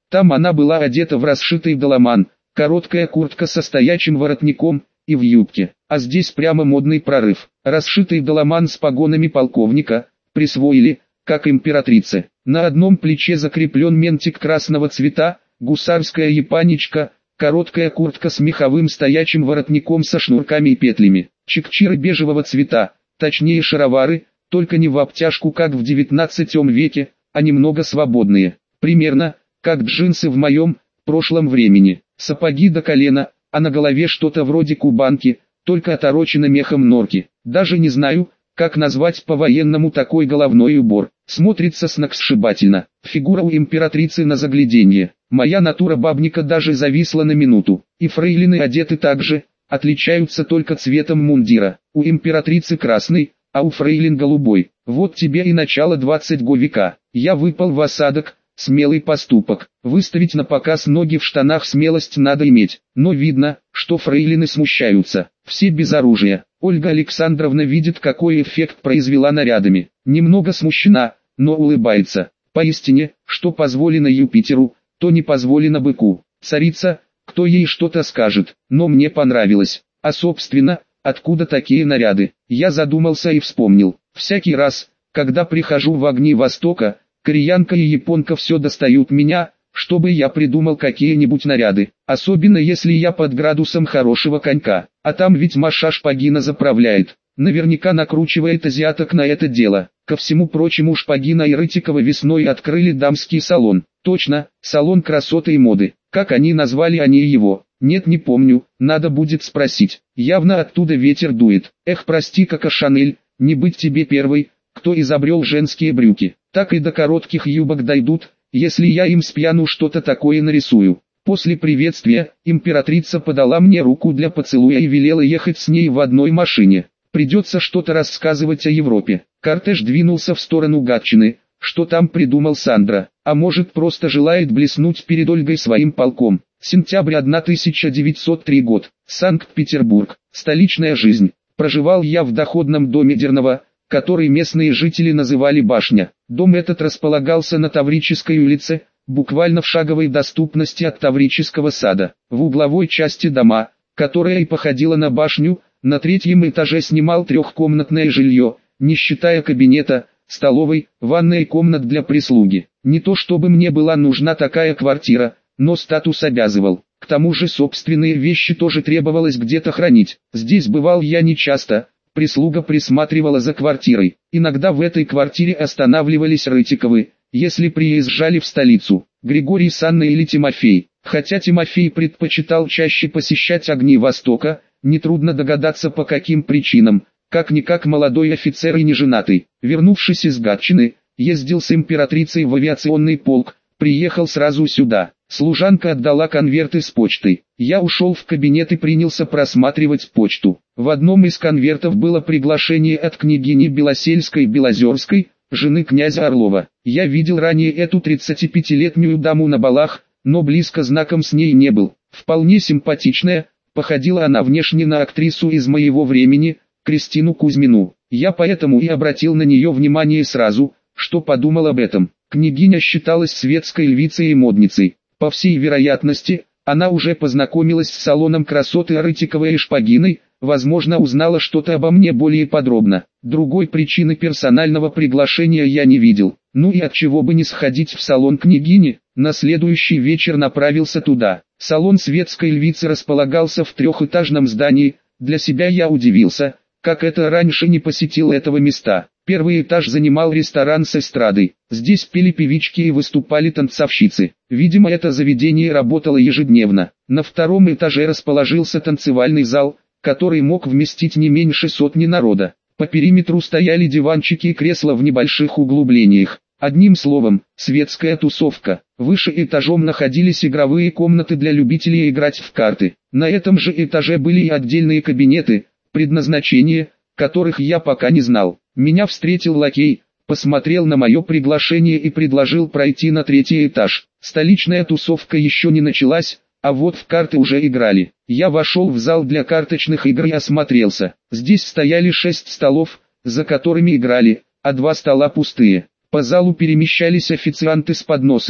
Там она была одета в расшитый доломан, короткая куртка со стоячим воротником и в юбке. А здесь прямо модный прорыв. Расшитый доломан с погонами полковника присвоили, как императрице. На одном плече закреплен ментик красного цвета, гусарская японечка, короткая куртка с меховым стоячим воротником со шнурками и петлями, чекчиры бежевого цвета, точнее шаровары, только не в обтяжку как в девятнадцатом веке, а немного свободные, примерно, как джинсы в моем прошлом времени, сапоги до колена, а на голове что-то вроде кубанки, только оторочено мехом норки. Даже не знаю, как назвать по-военному такой головной убор. Смотрится сногсшибательно. Фигура у императрицы на загляденье. Моя натура бабника даже зависла на минуту. И фрейлины одеты так же, отличаются только цветом мундира. У императрицы красный, а у фрейлин голубой. Вот тебе и начало двадцатого века. Я выпал в осадок. Смелый поступок. Выставить на показ ноги в штанах смелость надо иметь. Но видно, что фрейлины смущаются. Все без оружия. Ольга Александровна видит, какой эффект произвела нарядами. Немного смущена, но улыбается. Поистине, что позволено Юпитеру, то не позволено быку. Царица, кто ей что-то скажет, но мне понравилось. А собственно, откуда такие наряды? Я задумался и вспомнил. Всякий раз, когда прихожу в огни Востока, кореянка и японка все достают меня, чтобы я придумал какие-нибудь наряды, особенно если я под градусом хорошего конька, а там ведь Маша Шпагина заправляет, наверняка накручивает азиаток на это дело. Ко всему прочему, Шпагина и Рытикова весной открыли дамский салон, точно, салон красоты и моды, как они назвали они его, нет, не помню, надо будет спросить, явно оттуда ветер дует. Эх, прости, Коко Шанель, не быть тебе первой, кто изобрел женские брюки, так и до коротких юбок дойдут, если я им с пьяну что-то такое нарисую. После приветствия, императрица подала мне руку для поцелуя и велела ехать с ней в одной машине. Придется что-то рассказывать о Европе. Кортеж двинулся в сторону Гатчины, что там придумал Сандра, а может просто желает блеснуть перед Ольгой своим полком. Сентябрь тысяча девятьсот третий год, Санкт-Петербург, столичная жизнь. Проживал я в доходном доме Дернова, который местные жители называли Башня. Дом этот располагался на Таврической улице, буквально в шаговой доступности от Таврического сада. В угловой части дома, которая и походила на башню, на третьем этаже снимал трехкомнатное жилье, не считая кабинета, столовой, ванной и комнат для прислуги. Не то чтобы мне была нужна такая квартира, но статус обязывал. К тому же собственные вещи тоже требовалось где-то хранить. Здесь бывал я нечасто. Прислуга присматривала за квартирой. Иногда в этой квартире останавливались Рытиковы, если приезжали в столицу, Григорий с Анной или Тимофей. Хотя Тимофей предпочитал чаще посещать огни Востока, нетрудно догадаться по каким причинам, как-никак молодой офицер и неженатый. Вернувшись из Гатчины, ездил с императрицей в авиационный полк, приехал сразу сюда. Служанка отдала конверты с почтой. Я ушел в кабинет и принялся просматривать почту. В одном из конвертов было приглашение от княгини Белосельской-Белозерской, жены князя Орлова. Я видел ранее эту тридцатипятилетнюю даму на балах, но близко знаком с ней не был. Вполне симпатичная, походила она внешне на актрису из моего времени, Кристину Кузьмину. Я поэтому и обратил на нее внимание сразу, что подумал об этом. Княгиня считалась светской львицей и модницей. По всей вероятности, она уже познакомилась с салоном красоты Рытиковой и Шпагиной, возможно, узнала что-то обо мне более подробно. Другой причины персонального приглашения я не видел. Ну и от чего бы не сходить в салон княгини, на следующий вечер направился туда. Салон светской львицы располагался в трехэтажном здании, для себя я удивился, как это раньше не посетил этого места. Первый этаж занимал ресторан с эстрадой. Здесь пели певички и выступали танцовщицы. Видимо, это заведение работало ежедневно. На втором этаже расположился танцевальный зал, который мог вместить не меньше сотни народа. По периметру стояли диванчики и кресла в небольших углублениях. Одним словом, светская тусовка. Выше этажом находились игровые комнаты для любителей играть в карты. На этом же этаже были и отдельные кабинеты, предназначение которых я пока не знал. Меня встретил лакей, посмотрел на мое приглашение и предложил пройти на третий этаж. Столичная тусовка еще не началась, а вот в карты уже играли. Я вошел в зал для карточных игр и осмотрелся. Здесь стояли шесть столов, за которыми играли, а два стола пустые. По залу перемещались официанты с подносами,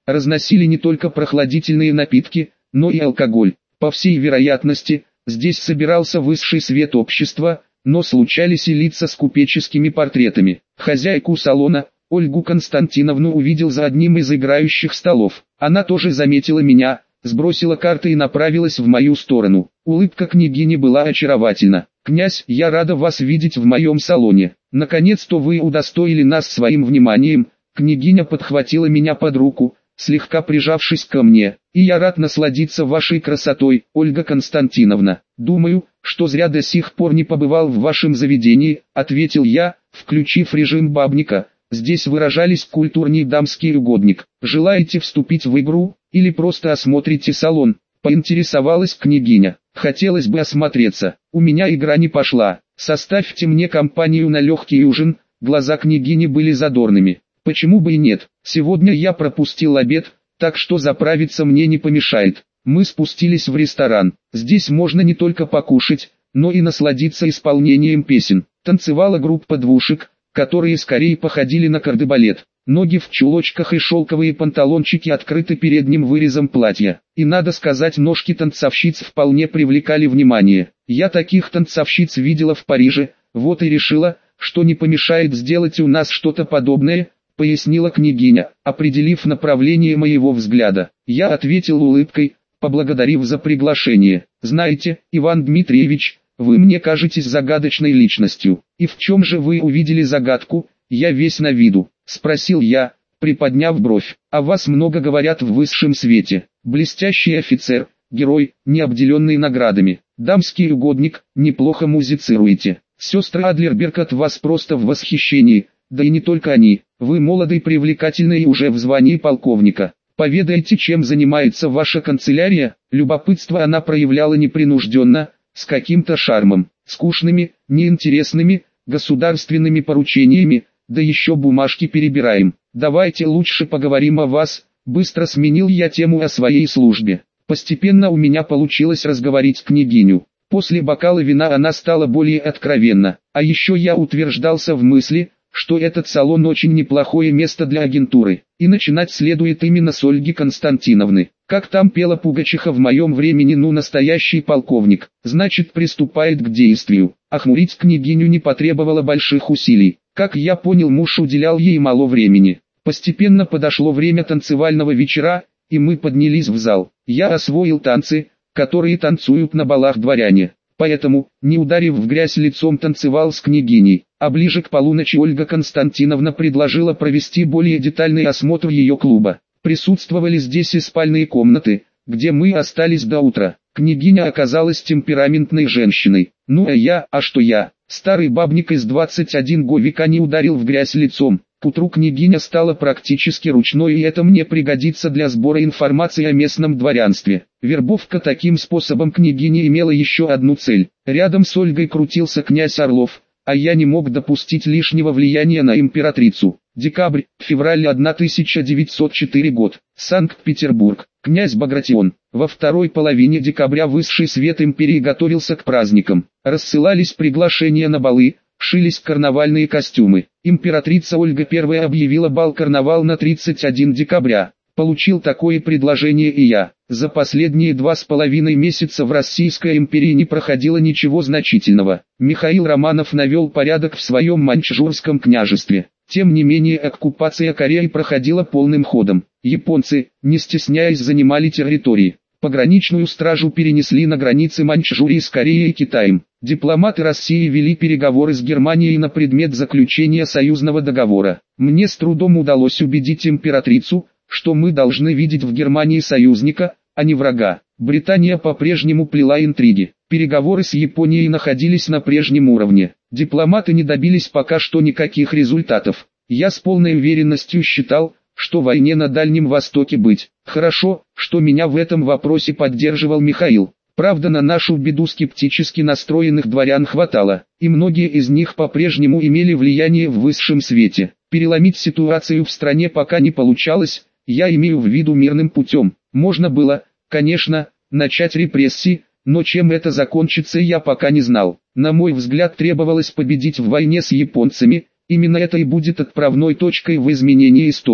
разносили не только прохладительные напитки, но и алкоголь. По всей вероятности, здесь собирался высший свет общества, но случались и лица с купеческими портретами. Хозяйку салона, Ольгу Константиновну, увидел за одним из играющих столов. Она тоже заметила меня, сбросила карты и направилась в мою сторону. Улыбка княгини была очаровательна. «Князь, я рада вас видеть в моем салоне. Наконец-то вы удостоили нас своим вниманием». Княгиня подхватила меня под руку, слегка прижавшись ко мне. «И я рад насладиться вашей красотой, Ольга Константиновна. Думаю, что зря до сих пор не побывал в вашем заведении», — ответил я, включив режим бабника. Здесь выражались культурный дамский угодник. «Желаете вступить в игру, или просто осмотрите салон?» — поинтересовалась княгиня. «Хотелось бы осмотреться. У меня игра не пошла. Составьте мне компанию на легкий ужин». Глаза княгини были задорными. «Почему бы и нет? Сегодня я пропустил обед, так что заправиться мне не помешает». Мы спустились в ресторан. Здесь можно не только покушать, но и насладиться исполнением песен. Танцевала группа двушек, которые скорее походили на кардебалет. Ноги в чулочках и шелковые панталончики открыты передним вырезом платья. И надо сказать, ножки танцовщиц вполне привлекали внимание. Я таких танцовщиц видела в Париже, вот и решила, что не помешает сделать у нас что-то подобное, пояснила княгиня, определив направление моего взгляда. Я ответил улыбкой, поблагодарив за приглашение. «Знаете, Иван Дмитриевич, вы мне кажетесь загадочной личностью. И в чем же вы увидели загадку? Я весь на виду», — спросил я, приподняв бровь. «О вас много говорят в высшем свете. Блестящий офицер, герой, не обделенный наградами, дамский угодник, неплохо музицируете. Сестры Адлерберг от вас просто в восхищении, да и не только они. Вы молодый, привлекательный и уже в звании полковника. Поведайте, чем занимается ваша канцелярия?» Любопытство она проявляла непринужденно, с каким-то шармом. «Скучными, неинтересными, государственными поручениями, да еще бумажки перебираем. Давайте лучше поговорим о вас», — быстро сменил я тему о своей службе. Постепенно у меня получилось разговорить княгиню. После бокала вина она стала более откровенна. А еще я утверждался в мысли, что этот салон очень неплохое место для агентуры, и начинать следует именно с Ольги Константиновны. Как там пела Пугачиха в моем времени, ну настоящий полковник, значит приступает к действию. Охмурить княгиню не потребовало больших усилий. Как я понял, муж уделял ей мало времени. Постепенно подошло время танцевального вечера, и мы поднялись в зал. Я освоил танцы, которые танцуют на балах дворяне. Поэтому, не ударив в грязь лицом, танцевал с княгиней, а ближе к полуночи Ольга Константиновна предложила провести более детальный осмотр ее клуба. Присутствовали здесь и спальные комнаты, где мы остались до утра. Княгиня оказалась темпераментной женщиной. Ну а я, а что я? Старый бабник из двадцать одного века не ударил в грязь лицом. К утру княгиня стала практически ручной, и это мне пригодится для сбора информации о местном дворянстве. Вербовка таким способом княгини имела еще одну цель. Рядом с Ольгой крутился князь Орлов, а я не мог допустить лишнего влияния на императрицу. Декабрь, февраль тысяча девятьсот четвёртый год. Санкт-Петербург. Князь Багратион. Во второй половине декабря высший свет империи готовился к праздникам. Рассылались приглашения на балы, шились карнавальные костюмы. Императрица Ольга Первая объявила бал-карнавал на тридцать первое декабря. Получил такое предложение и я. За последние два с половиной месяца в Российской империи не проходило ничего значительного. Михаил Романов навел порядок в своем Маньчжурском княжестве. Тем не менее, оккупация Кореи проходила полным ходом. Японцы, не стесняясь, занимали территории. Пограничную стражу перенесли на границы Маньчжурии с Кореей и Китаем. Дипломаты России вели переговоры с Германией на предмет заключения союзного договора. Мне с трудом удалось убедить императрицу, что мы должны видеть в Германии союзника, а не врага. Британия по-прежнему плела интриги. Переговоры с Японией находились на прежнем уровне. Дипломаты не добились пока что никаких результатов. Я с полной уверенностью считал, что войне на Дальнем Востоке быть. Хорошо, что меня в этом вопросе поддерживал Михаил. Правда, на нашу беду скептически настроенных дворян хватало, и многие из них по-прежнему имели влияние в высшем свете. Переломить ситуацию в стране пока не получалось, я имею в виду мирным путем. Можно было, конечно, начать репрессии, но чем это закончится, я пока не знал. На мой взгляд, требовалось победить в войне с японцами, именно это и будет отправной точкой в изменении истории.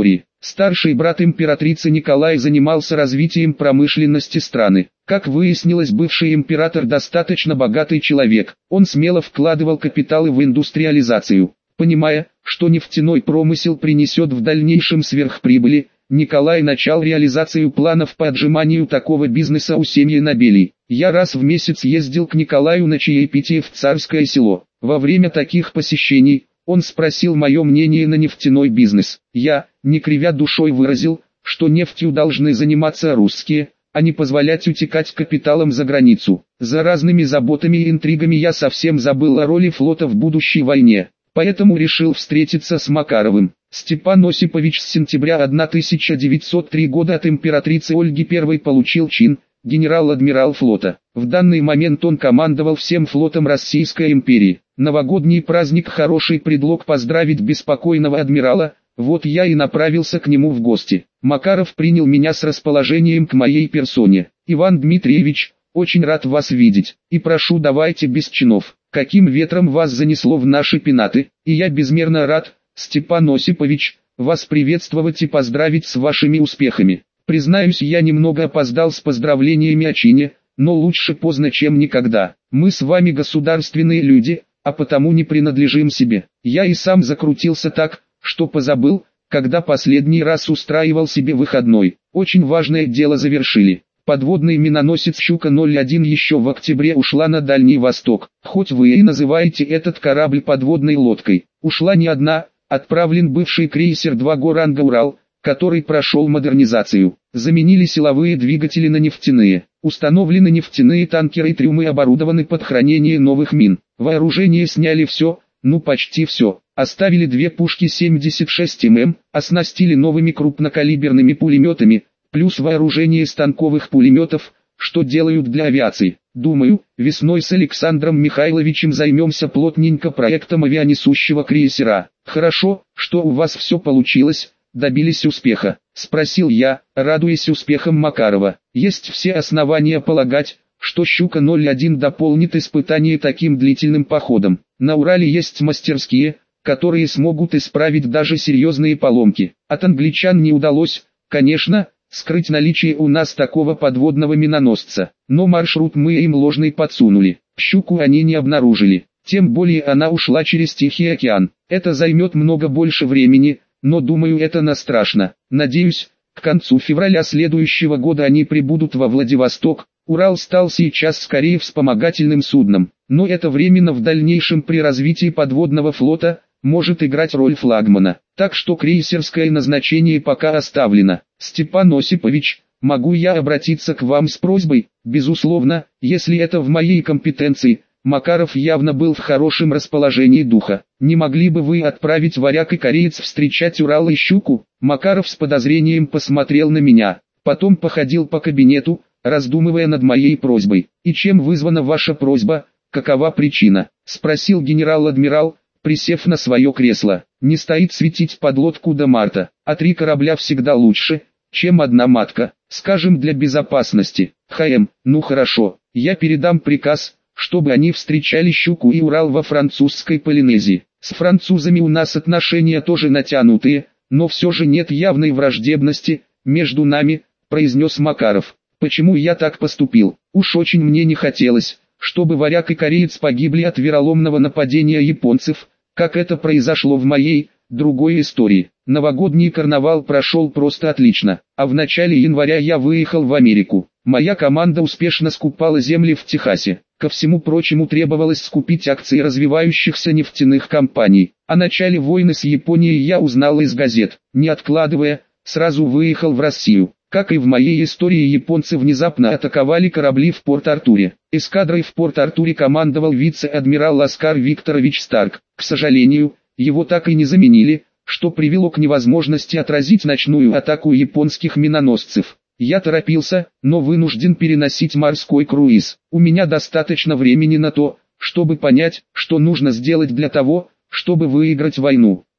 Старший брат императрицы Николай занимался развитием промышленности страны. Как выяснилось, бывший император достаточно богатый человек. Он смело вкладывал капиталы в индустриализацию. Понимая, что нефтяной промысел принесет в дальнейшем сверхприбыли, Николай начал реализацию планов по отжиманию такого бизнеса у семьи Нобелей. Я раз в месяц ездил к Николаю на чаепитие в Царское Село. Во время таких посещений он спросил мое мнение на нефтяной бизнес. Я, не кривя душой, выразил, что нефтью должны заниматься русские, а не позволять утекать капиталом за границу. За разными заботами и интригами я совсем забыл о роли флота в будущей войне. Поэтому решил встретиться с Макаровым. Степан Осипович с сентября тысяча девятьсот третьего года от императрицы Ольги Первой получил чин генерал-адмирал флота. В данный момент он командовал всем флотом Российской империи. Новогодний праздник — хороший предлог поздравить беспокойного адмирала, вот я и направился к нему в гости. Макаров принял меня с расположением к моей персоне. «Иван Дмитриевич, очень рад вас видеть, и прошу, давайте без чинов. Каким ветром вас занесло в наши пенаты?» «И я безмерно рад, Степан Осипович, вас приветствовать и поздравить с вашими успехами. Признаюсь, я немного опоздал с поздравлениями о чине, но лучше поздно, чем никогда. Мы с вами государственные люди, а потому не принадлежим себе. Я и сам закрутился так, что позабыл, когда последний раз устраивал себе выходной. Очень важное дело завершили. Подводный миноносец «Щука ноль один» еще в октябре ушла на Дальний Восток. Хоть вы и называете этот корабль подводной лодкой, ушла не одна, отправлен бывший крейсер два го ранга «Урал», который прошел модернизацию. Заменили силовые двигатели на нефтяные. Установлены нефтяные танкеры и трюмы, оборудованы под хранение новых мин. Вооружение сняли все, ну почти все. Оставили две пушки семьдесят шесть миллиметров, оснастили новыми крупнокалиберными пулеметами, плюс вооружение станковых пулеметов, что делают для авиации. Думаю, весной с Александром Михайловичем займемся плотненько проектом авианесущего крейсера. Хорошо, что у вас все получилось, добились успеха, спросил я, радуясь успехам Макарова. Есть все основания полагать, что «Щука ноль один» дополнит испытание таким длительным походом. На Урале есть мастерские, которые смогут исправить даже серьезные поломки. От англичан не удалось, конечно, скрыть наличие у нас такого подводного миноносца, но маршрут мы им ложный подсунули. «Щуку» они не обнаружили, тем более она ушла через Тихий океан. Это займет много больше времени, но думаю, это не страшно. Надеюсь, к концу февраля следующего года они прибудут во Владивосток. Урал стал сейчас скорее вспомогательным судном, но это временно, в дальнейшем при развитии подводного флота может играть роль флагмана, так что крейсерское назначение пока оставлено. Степан Осипович, могу я обратиться к вам с просьбой? Безусловно, если это в моей компетенции. Макаров явно был в хорошем расположении духа. Не могли бы вы отправить варяг и кореец встречать Урал и «Щуку»? Макаров с подозрением посмотрел на меня, потом походил по кабинету, раздумывая над моей просьбой. «И чем вызвана ваша просьба, какова причина?» — спросил генерал-адмирал, присев на свое кресло. «Не стоит светить подлодку до марта, а три корабля всегда лучше, чем одна матка, скажем, для безопасности. ХМ, ну хорошо, я передам приказ, чтобы они встречали «Щуку» и «Урал» во французской Полинезии. С французами у нас отношения тоже натянутые, но все же нет явной враждебности между нами», — произнес Макаров. «Почему я так поступил? Уж очень мне не хотелось, чтобы варяг и кореец погибли от вероломного нападения японцев, как это произошло в моей, другой истории. Новогодний карнавал прошел просто отлично, а в начале января я выехал в Америку. Моя команда успешно скупала земли в Техасе. Ко всему прочему, требовалось скупить акции развивающихся нефтяных компаний. О начале войны с Японией я узнал из газет. Не откладывая, сразу выехал в Россию. Как и в моей истории, японцы внезапно атаковали корабли в Порт-Артуре. Эскадрой в Порт-Артуре командовал вице-адмирал Оскар Викторович Старк. К сожалению, его так и не заменили, что привело к невозможности отразить ночную атаку японских миноносцев. Я торопился, но вынужден переносить морской круиз. У меня достаточно времени на то, чтобы понять, что нужно сделать для того, чтобы выиграть войну.